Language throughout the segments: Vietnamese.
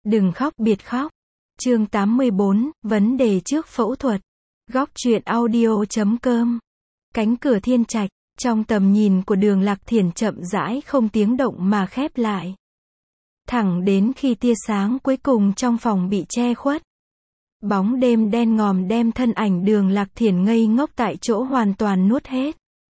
Đừng khóc biệt khóc. Chương 84, vấn đề trước phẫu thuật. Góc truyện audio.com. Cánh cửa thiên trạch, trong tầm nhìn của Đường Lạc Thiển chậm rãi không tiếng động mà khép lại. Thẳng đến khi tia sáng cuối cùng trong phòng bị che khuất. Bóng đêm đen ngòm đem thân ảnh Đường Lạc Thiển ngây ngốc tại chỗ hoàn toàn nuốt hết.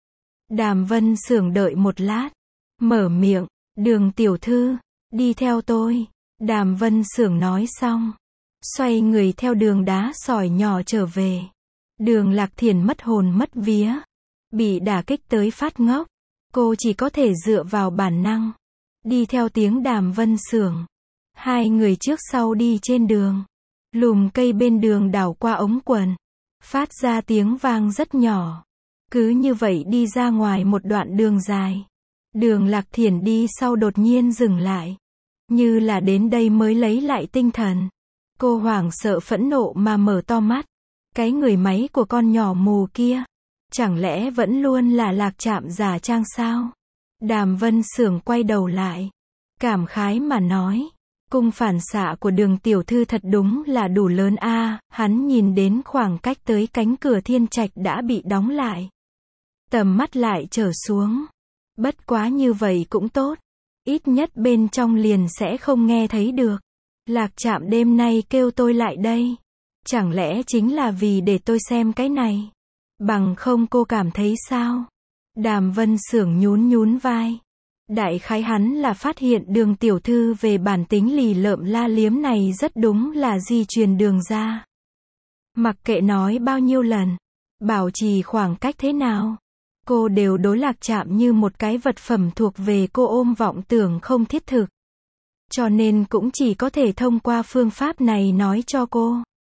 Đàm Vân Xưởng đợi một lát. Mở miệng, Đường tiểu thư, đi theo tôi. Đàm Vân Xưởng nói xong. Xoay người theo đường đá sỏi nhỏ trở về. Đường Lạc Thiển mất hồn mất vía. Bị đả kích tới phát ngốc. Cô chỉ có thể dựa vào bản năng. Đi theo tiếng Đàm Vân Xưởng. Hai người trước sau đi trên đường. Lùm cây bên đường đảo qua ống quần. Phát ra tiếng vang rất nhỏ. Cứ như vậy đi ra ngoài một đoạn đường dài. Đường Lạc Thiển đi sau đột nhiên dừng lại. Như là đến đây mới lấy lại tinh thần. Cô hoảng sợ phẫn nộ mà mở to mắt. Cái người máy của con nhỏ mù kia. Chẳng lẽ vẫn luôn là Lạc Trạm giả trang sao? Đàm Vân Xưởng quay đầu lại. Cảm khái mà nói. Cung phản xạ của Đường tiểu thư thật đúng là đủ lớn a. Hắn nhìn đến khoảng cách tới cánh cửa thiên trạch đã bị đóng lại. Tầm mắt lại trở xuống. Bất quá như vậy cũng tốt. Ít nhất bên trong liền sẽ không nghe thấy được. Lạc Trạm đêm nay kêu tôi lại đây. Chẳng lẽ chính là vì để tôi xem cái này? Bằng không cô cảm thấy sao? Đàm Vân Xưởng nhún vai. Đại khái hắn là phát hiện Đường tiểu thư về bản tính lì lợm la liếm này rất đúng là di truyền Đường ra. Mặc kệ nói bao nhiêu lần, bảo trì khoảng cách thế nào, cô đều đối Lạc Trạm như một cái vật phẩm thuộc về cô ôm vọng tưởng không thiết thực. Cho nên cũng chỉ có thể thông qua phương pháp này nói cho cô.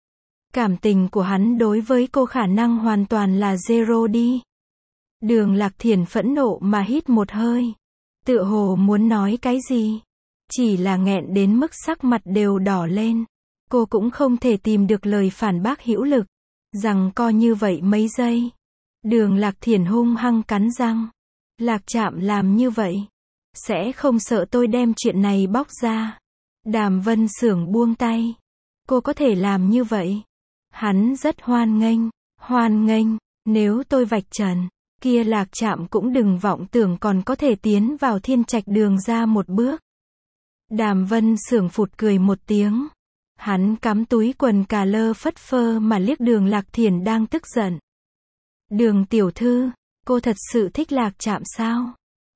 Cảm tình của hắn đối với cô khả năng hoàn toàn là zero đi. Đường Lạc Thiển phẫn nộ mà hít một hơi. Tựa hồ muốn nói cái gì. Chỉ là nghẹn đến mức sắc mặt đều đỏ lên. Cô cũng không thể tìm được lời phản bác hữu lực. Rằng co như vậy mấy giây. Đường Lạc Thiển hung hăng cắn răng. Lạc Trạm làm như vậy. Sẽ không sợ tôi đem chuyện này bóc ra. Đàm Vân Xưởng buông tay. Cô có thể làm như vậy. Hắn rất hoan nghênh, nếu tôi vạch trần, kia Lạc Trạm cũng đừng vọng tưởng còn có thể tiến vào thiên trạch Đường ra một bước. Đàm Vân Xưởng phụt cười một tiếng. Hắn cắm túi quần cà lơ phất phơ mà liếc Đường Lạc Thiển đang tức giận. Đường tiểu thư, cô thật sự thích Lạc Trạm sao?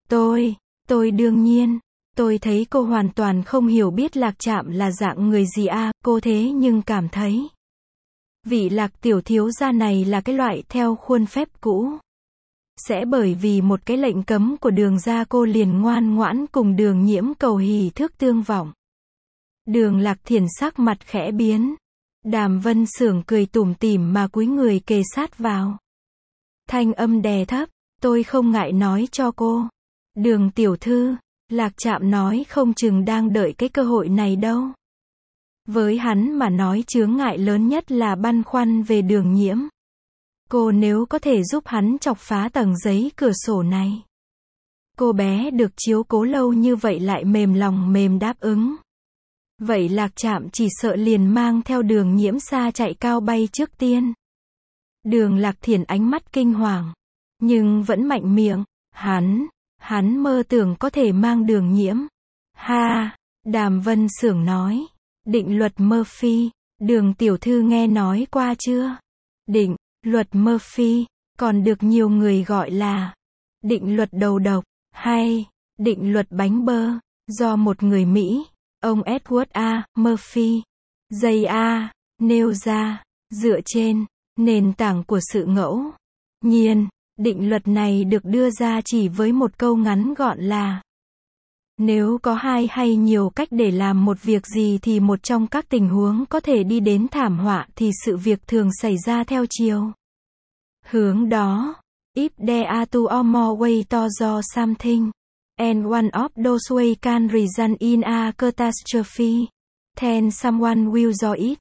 Tôi đương nhiên, tôi thấy cô hoàn toàn không hiểu biết Lạc Trạm là dạng người gì a. Cô thế nhưng cảm thấy vị Lạc tiểu thiếu gia này là cái loại theo khuôn phép cũ. Sẽ bởi vì một cái lệnh cấm của Đường ra cô liền ngoan ngoãn cùng Đường Nhiễm cầu hỷ thước tương vọng. Đường Lạc Thiển sắc mặt khẽ biến. Đàm Vân Xưởng cười tủm tỉm mà cúi người kề sát vào. Thanh âm đè thấp, tôi không ngại nói cho cô. Đường tiểu thư, Lạc Trạm nói không chừng đang đợi cái cơ hội này đâu. Với hắn mà nói chướng ngại lớn nhất là băn khoăn về Đường Nhiễm. Cô nếu có thể giúp hắn chọc phá tầng giấy cửa sổ này. Cô bé được chiếu cố lâu như vậy lại mềm lòng mềm đáp ứng. Vậy Lạc Trạm chỉ sợ liền mang theo Đường Nhiễm xa chạy cao bay trước tiên. Đường Lạc Thiển ánh mắt kinh hoàng. Nhưng vẫn mạnh miệng. Hắn mơ tưởng có thể mang Đường Nhiễm. Ha, Đàm Vân Xưởng nói. Định luật Murphy, Đường tiểu thư nghe nói qua chưa? Định luật Murphy, còn được nhiều người gọi là định luật đầu độc, hay định luật bánh bơ, do một người Mỹ, ông Edward A. Murphy, J.A. nêu ra, dựa trên nền tảng của sự ngẫu nhiên. Định luật này được đưa ra chỉ với một câu ngắn gọn là nếu có hai hay nhiều cách để làm một việc gì thì một trong các tình huống có thể đi đến thảm họa thì sự việc thường xảy ra theo chiều hướng đó. If there are two or more ways to do something, and one of those ways can result in a catastrophe, then someone will do it.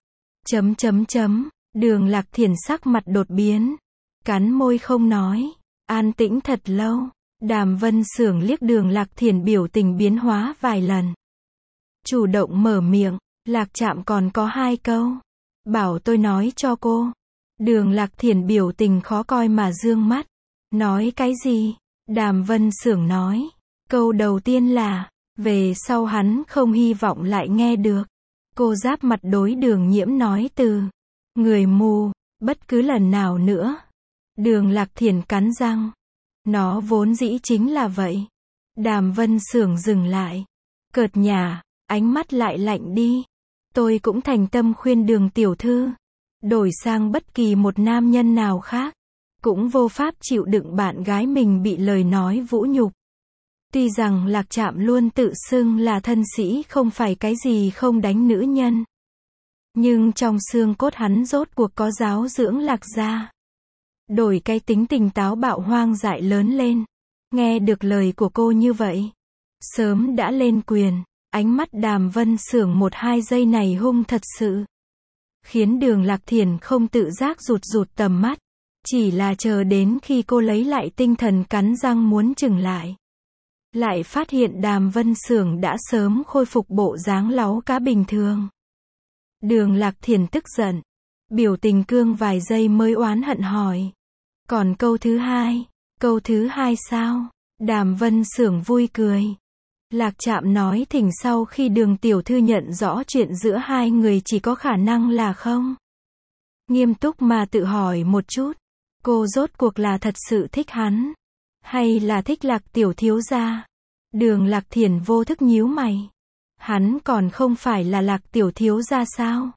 Đường Lạc Thiển sắc mặt đột biến. Cắn môi không nói. An tĩnh thật lâu. Đàm Vân Xưởng liếc Đường Lạc Thiển biểu tình biến hóa vài lần. Chủ động mở miệng. Lạc Trạm còn có 2 câu. Bảo tôi nói cho cô. Đường Lạc Thiển biểu tình khó coi mà dương mắt. Nói cái gì? Đàm Vân Xưởng nói. Câu đầu tiên là, về sau hắn không hy vọng lại nghe được. Cô giáp mặt đối Đường Nhiễm nói từ người mù, bất cứ lần nào nữa. Đường Lạc Thiển cắn răng. Nó vốn dĩ chính là vậy. Đàm Vân Xưởng dừng lại. Cợt nhả, ánh mắt lại lạnh đi. Tôi cũng thành tâm khuyên Đường tiểu thư. Đổi sang bất kỳ một nam nhân nào khác. Cũng vô pháp chịu đựng bạn gái mình bị lời nói vũ nhục. Tuy rằng Lạc Trạm luôn tự xưng là thân sĩ không phải cái gì không đánh nữ nhân. Nhưng trong xương cốt hắn rốt cuộc có giáo dưỡng Lạc gia. Đổi cái tính tình táo bạo hoang dại lớn lên. Nghe được lời của cô như vậy. Sớm đã lên quyền. Ánh mắt Đàm Vân Xưởng 1-2 giây này hung thật sự. Khiến Đường Lạc Thiển không tự giác rụt tầm mắt. Chỉ là chờ đến khi cô lấy lại tinh thần cắn răng muốn chừng lại. Lại phát hiện Đàm Vân Xưởng đã sớm khôi phục bộ dáng láu cá bình thường. Đường Lạc Thiển tức giận. Biểu tình cương vài giây mới oán hận hỏi. Còn câu thứ 2? Câu thứ 2 sao? Đàm Vân Xưởng vui cười. Lạc Trạm nói thỉnh sau khi Đường tiểu thư nhận rõ chuyện giữa hai người chỉ có khả năng là không. Nghiêm túc mà tự hỏi một chút. Cô rốt cuộc là thật sự thích hắn. Hay là thích Lạc tiểu thiếu gia? Đường Lạc Thiển vô thức nhíu mày. Hắn còn không phải là Lạc tiểu thiếu gia sao?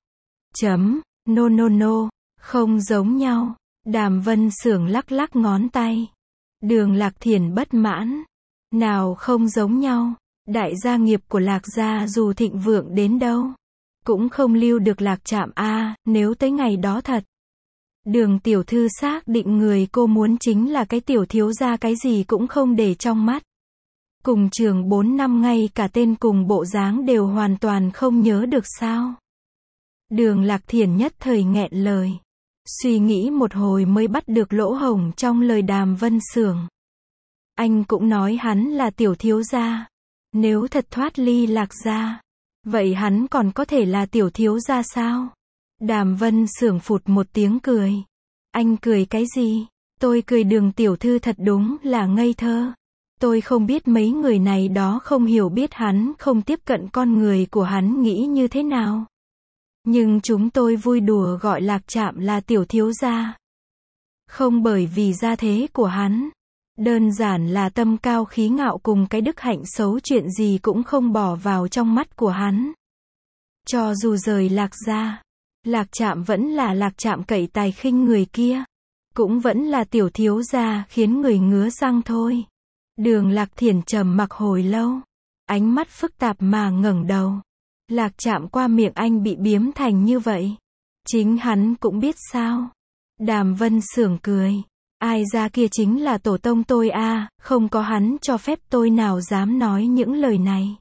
No, không giống nhau. Đàm Vân Xưởng lắc ngón tay. Đường Lạc Thiển bất mãn. Nào không giống nhau. Đại gia nghiệp của Lạc gia dù thịnh vượng đến đâu, cũng không lưu được Lạc Trạm a, nếu tới ngày đó thật. Đường tiểu thư xác định người cô muốn chính là cái tiểu thiếu gia cái gì cũng không để trong mắt. Cùng trường 4 năm ngay cả tên cùng bộ dáng đều hoàn toàn không nhớ được sao? Đường Lạc Thiển nhất thời nghẹn lời. Suy nghĩ một hồi mới bắt được lỗ hổng trong lời Đàm Vân Xưởng. Anh cũng nói hắn là tiểu thiếu gia. Nếu thật thoát ly Lạc gia, vậy hắn còn có thể là tiểu thiếu gia sao? Đàm Vân Xưởng phụt một tiếng cười. Anh cười cái gì? Tôi cười Đường tiểu thư thật đúng là ngây thơ. Tôi không biết mấy người này đó không hiểu biết hắn không tiếp cận con người của hắn nghĩ như thế nào. Nhưng chúng tôi vui đùa gọi Lạc Trạm là tiểu thiếu gia. Không bởi vì gia thế của hắn. Đơn giản là tâm cao khí ngạo cùng cái đức hạnh xấu chuyện gì cũng không bỏ vào trong mắt của hắn. Cho dù rời Lạc gia, Lạc Trạm vẫn là Lạc Trạm cậy tài khinh người kia. Cũng vẫn là tiểu thiếu gia khiến người ngứa răng thôi. Đường Lạc Thiển trầm mặc hồi lâu. Ánh mắt phức tạp mà ngẩng đầu. Lạc Trạm qua miệng anh bị biếm thành như vậy. Chính hắn cũng biết sao. Đàm Vân Xưởng cười. Ai ra kia chính là tổ tông tôi a, không có hắn cho phép tôi nào dám nói những lời này.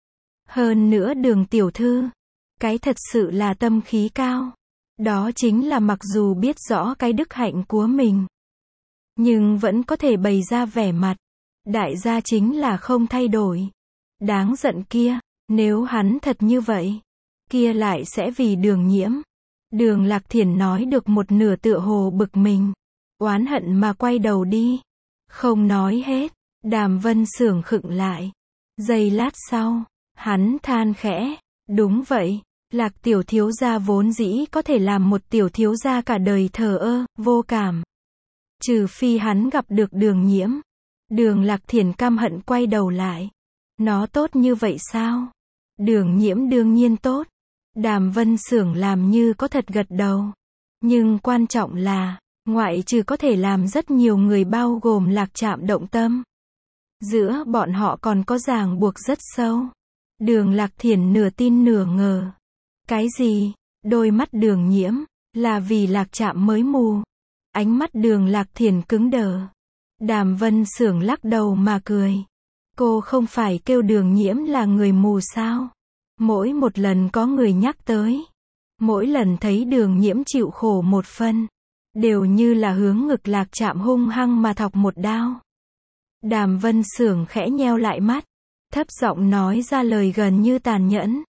Hơn nữa Đường tiểu thư, cái thật sự là tâm khí cao. Đó chính là mặc dù biết rõ cái đức hạnh của mình, nhưng vẫn có thể bày ra vẻ mặt. Đại gia chính là không thay đổi. Đáng giận kia, nếu hắn thật như vậy, kia lại sẽ vì Đường Nhiễm. Đường Lạc Thiển nói được một nửa tựa hồ bực mình. Oán hận mà quay đầu đi. Không nói hết. Đàm Vân Xưởng khựng lại. Giây lát sau, hắn than khẽ. Đúng vậy. Lạc tiểu thiếu gia vốn dĩ có thể làm một tiểu thiếu gia cả đời thờ ơ, vô cảm. Trừ phi hắn gặp được Đường Nhiễm. Đường Lạc Thiển căm hận quay đầu lại. Nó tốt như vậy sao? Đường Nhiễm đương nhiên tốt. Đàm Vân Xưởng làm như có thật gật đầu. Nhưng quan trọng là, ngoại trừ có thể làm rất nhiều người bao gồm Lạc Trạm động tâm. Giữa bọn họ còn có ràng buộc rất sâu. Đường Lạc Thiển nửa tin nửa ngờ. Cái gì? Đôi mắt Đường Nhiễm, là vì Lạc Trạm mới mù. Ánh mắt Đường Lạc Thiển cứng đờ. Đàm Vân Xưởng lắc đầu mà cười. Cô không phải kêu Đường Nhiễm là người mù sao? Mỗi một lần có người nhắc tới, mỗi lần thấy Đường Nhiễm chịu khổ một phân, đều như là hướng ngực Lạc Trạm hung hăng mà thọc một đao. Đàm Vân Xưởng khẽ nheo lại mắt, thấp giọng nói ra lời gần như tàn nhẫn.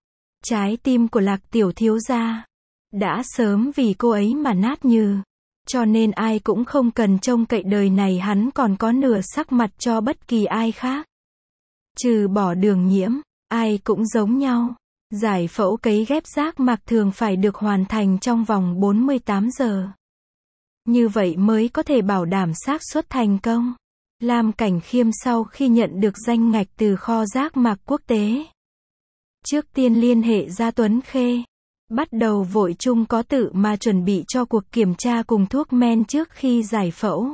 Trái tim của Lạc tiểu thiếu gia đã sớm vì cô ấy mà nát nhừ. Cho nên ai cũng không cần trông cậy đời này hắn còn có nửa sắc mặt cho bất kỳ ai khác. Trừ bỏ Đường Nhiễm, ai cũng giống nhau. Giải phẫu cấy ghép giác mạc thường phải được hoàn thành trong vòng 48 giờ. Như vậy mới có thể bảo đảm xác suất thành công. Lam Cảnh Khiêm sau khi nhận được danh ngạch từ kho giác mạc quốc tế, trước tiên liên hệ ra Tuấn Khê, bắt đầu vội chung có tự mà chuẩn bị cho cuộc kiểm tra cùng thuốc men trước khi giải phẫu.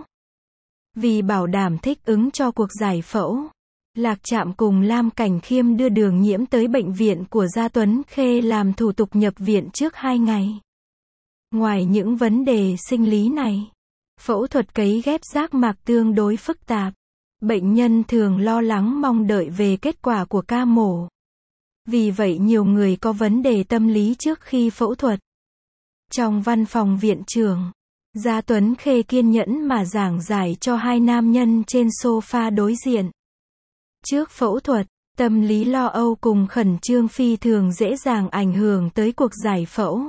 Vì bảo đảm thích ứng cho cuộc giải phẫu, Lạc Trạm cùng Lam Cảnh Khiêm đưa Đường Nhiễm tới bệnh viện của Gia Tuấn Khê làm thủ tục nhập viện trước 2 ngày. Ngoài những vấn đề sinh lý này, phẫu thuật cấy ghép giác mạc tương đối phức tạp. Bệnh nhân thường lo lắng mong đợi về kết quả của ca mổ. Vì vậy nhiều người có vấn đề tâm lý trước khi phẫu thuật. Trong văn phòng viện trưởng, Gia Tuấn Khê kiên nhẫn mà giảng giải cho hai nam nhân trên sofa đối diện. Trước phẫu thuật, tâm lý lo âu cùng khẩn trương phi thường dễ dàng ảnh hưởng tới cuộc giải phẫu.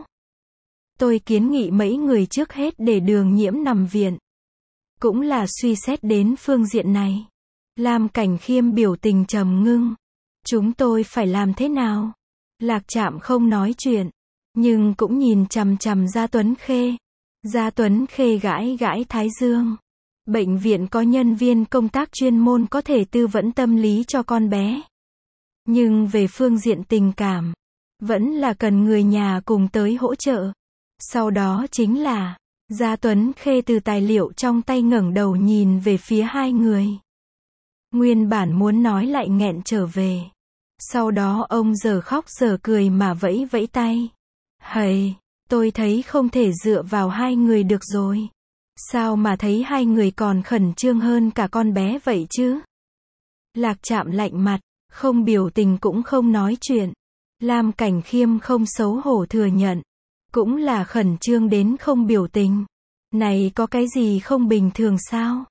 Tôi kiến nghị mấy người trước hết để Đường Nhiễm nằm viện. Cũng là suy xét đến phương diện này. Lam Cảnh Khiêm biểu tình trầm ngưng. Chúng tôi phải làm thế nào? Lạc Trạm không nói chuyện, nhưng cũng nhìn chằm chằm Gia Tuấn Khê. Gia Tuấn Khê gãi gãi thái dương. Bệnh viện có nhân viên công tác chuyên môn có thể tư vấn tâm lý cho con bé. Nhưng về phương diện tình cảm, vẫn là cần người nhà cùng tới hỗ trợ. Sau đó chính là, Gia Tuấn Khê từ tài liệu trong tay ngẩng đầu nhìn về phía hai người. Nguyên bản muốn nói lại nghẹn trở về. Sau đó ông giờ khóc giờ cười mà vẫy vẫy tay. Hầy, tôi thấy không thể dựa vào hai người được rồi. Sao mà thấy hai người còn khẩn trương hơn cả con bé vậy chứ? Lạc Trạm lạnh mặt, không biểu tình cũng không nói chuyện. Lam Cảnh Khiêm không xấu hổ thừa nhận. Cũng là khẩn trương đến không biểu tình. Này có cái gì không bình thường sao?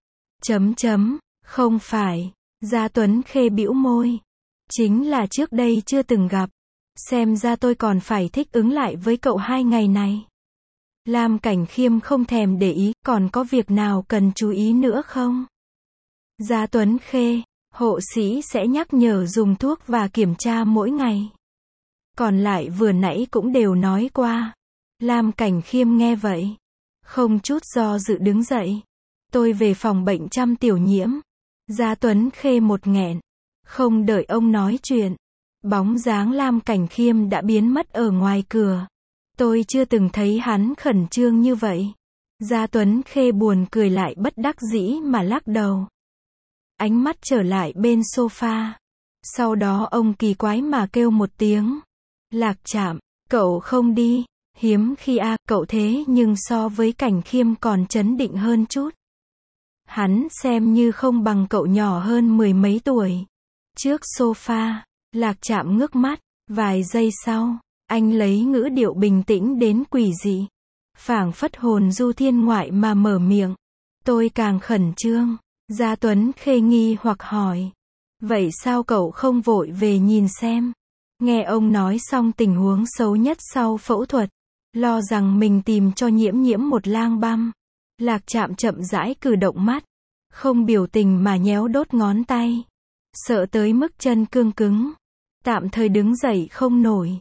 Không phải. Gia Tuấn Khê bĩu môi. Chính là trước đây chưa từng gặp. Xem ra tôi còn phải thích ứng lại với cậu 2 ngày này. Lam Cảnh Khiêm không thèm để ý, còn có việc nào cần chú ý nữa không? Gia Tuấn Khê, hộ sĩ sẽ nhắc nhở dùng thuốc và kiểm tra mỗi ngày. Còn lại vừa nãy cũng đều nói qua. Lam Cảnh Khiêm nghe vậy, không chút do dự đứng dậy. Tôi về phòng bệnh chăm Tiểu Nhiễm. Gia Tuấn Khê một nghẹn. Không đợi ông nói chuyện, bóng dáng Lam Cảnh Khiêm đã biến mất ở ngoài cửa. Tôi chưa từng thấy hắn khẩn trương như vậy. Gia Tuấn Khê buồn cười lại bất đắc dĩ mà lắc đầu. Ánh mắt trở lại bên sofa. Sau đó ông kỳ quái mà kêu một tiếng. Lạc Trạm, cậu không đi. Hiếm khi cậu thế nhưng so với Cảnh Khiêm còn trấn định hơn chút. Hắn xem như không bằng cậu nhỏ hơn 10 mấy tuổi. Trước sofa, Lạc Trạm ngước mắt. Vài giây sau, anh lấy ngữ điệu bình tĩnh đến quỷ dị, phảng phất hồn du thiên ngoại mà mở miệng. Tôi càng khẩn trương. Gia Tuấn Khê nghi hoặc hỏi. Vậy sao cậu không vội về nhìn xem? Nghe ông nói xong tình huống xấu nhất sau phẫu thuật, lo rằng mình tìm cho Nhiễm Nhiễm một lang băm. Lạc Trạm chậm rãi cử động mắt, không biểu tình mà nhéo đốt ngón tay. Sợ tới mức chân cương cứng, tạm thời đứng dậy không nổi.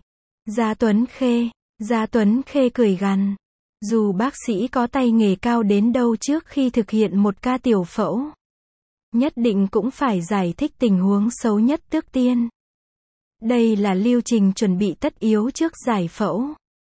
Gia Tuấn Khê cười gằn. Dù bác sĩ có tay nghề cao đến đâu trước khi thực hiện một ca tiểu phẫu, nhất định cũng phải giải thích tình huống xấu nhất trước tiên. Đây là lưu trình chuẩn bị tất yếu trước giải phẫu.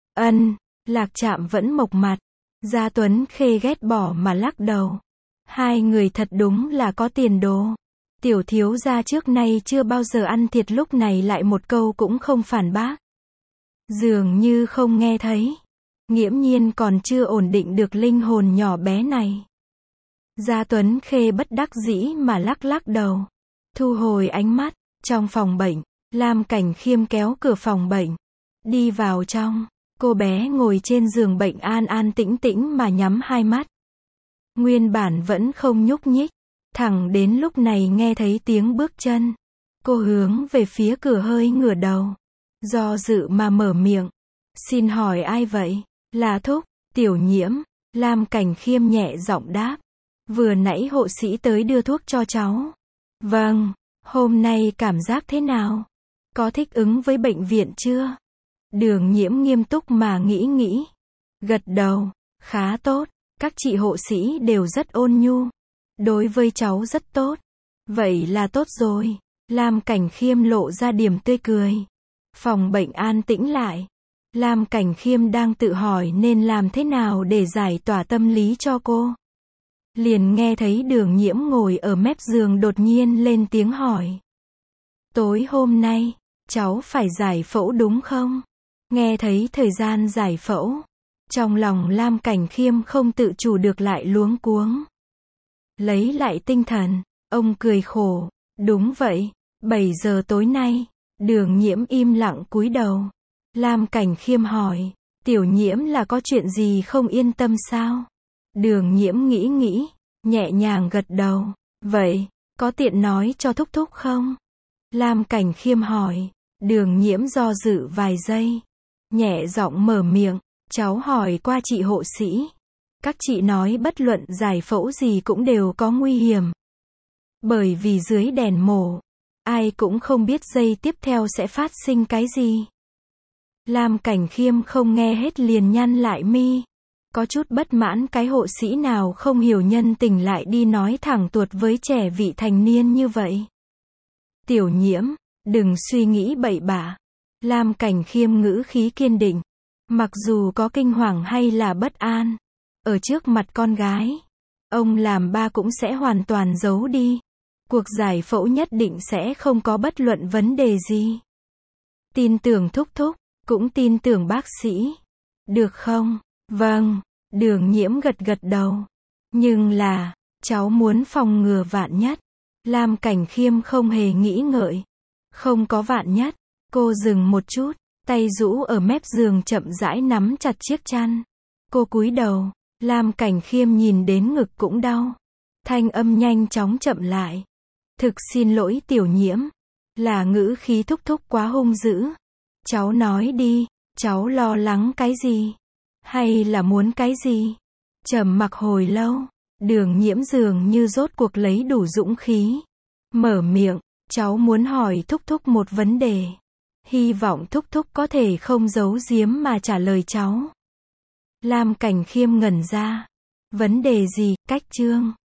Lạc Trạm vẫn mộc mặt. Gia Tuấn Khê ghét bỏ mà lắc đầu. Hai người thật đúng là có tiền đồ. Tiểu thiếu gia trước nay chưa bao giờ ăn thiệt, lúc này lại một câu cũng không phản bác. Dường như không nghe thấy. Nghiễm nhiên còn chưa ổn định được linh hồn nhỏ bé này. Gia Tuấn Khê bất đắc dĩ mà lắc lắc đầu. Thu hồi ánh mắt. Trong phòng bệnh, Lam Cảnh Khiêm kéo cửa phòng bệnh. Đi vào trong. Cô bé ngồi trên giường bệnh an an tĩnh tĩnh mà nhắm hai mắt. Nguyên bản vẫn không nhúc nhích. Thẳng đến lúc này nghe thấy tiếng bước chân. Cô hướng về phía cửa hơi ngửa đầu. Do dự mà mở miệng. Xin hỏi ai vậy? Là Thúc, Tiểu Nhiễm. Lam Cảnh Khiêm nhẹ giọng đáp. Vừa nãy hộ sĩ tới đưa thuốc cho cháu. Vâng, hôm nay cảm giác thế nào? Có thích ứng với bệnh viện chưa? Đường Nhiễm nghiêm túc mà nghĩ. Gật đầu, khá tốt, các chị hộ sĩ đều rất ôn nhu. Đối với cháu rất tốt. Vậy là tốt rồi. Lam Cảnh Khiêm lộ ra điểm tươi cười. Phòng bệnh an tĩnh lại. Lam Cảnh Khiêm đang tự hỏi nên làm thế nào để giải tỏa tâm lý cho cô. Liền nghe thấy Đường Nhiễm ngồi ở mép giường đột nhiên lên tiếng hỏi. Tối hôm nay, cháu phải giải phẫu đúng không? Nghe thấy thời gian giải phẫu. Trong lòng Lam Cảnh Khiêm không tự chủ được lại luống cuống. Lấy lại tinh thần, ông cười khổ. Đúng vậy, 7 giờ tối nay. Đường Nhiễm im lặng cúi đầu. Lam Cảnh Khiêm hỏi. Tiểu Nhiễm là có chuyện gì không yên tâm sao? Đường Nhiễm nghĩ, nhẹ nhàng gật đầu. Vậy, có tiện nói cho Thúc Thúc không? Lam Cảnh Khiêm hỏi. Đường Nhiễm do dự vài giây. Nhẹ giọng mở miệng. Cháu hỏi qua chị hộ sĩ. Các chị nói bất luận giải phẫu gì cũng đều có nguy hiểm. Bởi vì dưới đèn mổ, ai cũng không biết giây tiếp theo sẽ phát sinh cái gì. Lam Cảnh Khiêm không nghe hết liền nhăn lại mi. Có chút bất mãn cái hộ sĩ nào không hiểu nhân tình lại đi nói thẳng tuột với trẻ vị thành niên như vậy. Tiểu Nhiễm, đừng suy nghĩ bậy bạ. Lam Cảnh Khiêm ngữ khí kiên định. Mặc dù có kinh hoàng hay là bất an, ở trước mặt con gái, ông làm ba cũng sẽ hoàn toàn giấu đi. Cuộc giải phẫu nhất định sẽ không có bất luận vấn đề gì. Tin tưởng Thúc Thúc, cũng tin tưởng bác sĩ. Được không? Vâng, Đường Nhiễm gật đầu. Nhưng là, cháu muốn phòng ngừa vạn nhất. Lam Cảnh Khiêm không hề nghĩ ngợi. Không có vạn nhất. Cô dừng một chút, tay rũ ở mép giường chậm rãi nắm chặt chiếc chăn. Cô cúi đầu, Lam Cảnh Khiêm nhìn đến ngực cũng đau. Thanh âm nhanh chóng chậm lại. Thực xin lỗi Tiểu Nhiễm. Là ngữ khí Thúc Thúc quá hung dữ. Cháu nói đi, cháu lo lắng cái gì? Hay là muốn cái gì? Trầm mặc hồi lâu, Đường Nhiễm dường như rốt cuộc lấy đủ dũng khí. Mở miệng, cháu muốn hỏi Thúc Thúc một vấn đề. Hy vọng Thúc Thúc có thể không giấu giếm mà trả lời cháu. Lam Cảnh Khiêm ngẩn ra. Vấn đề gì? Cách chương.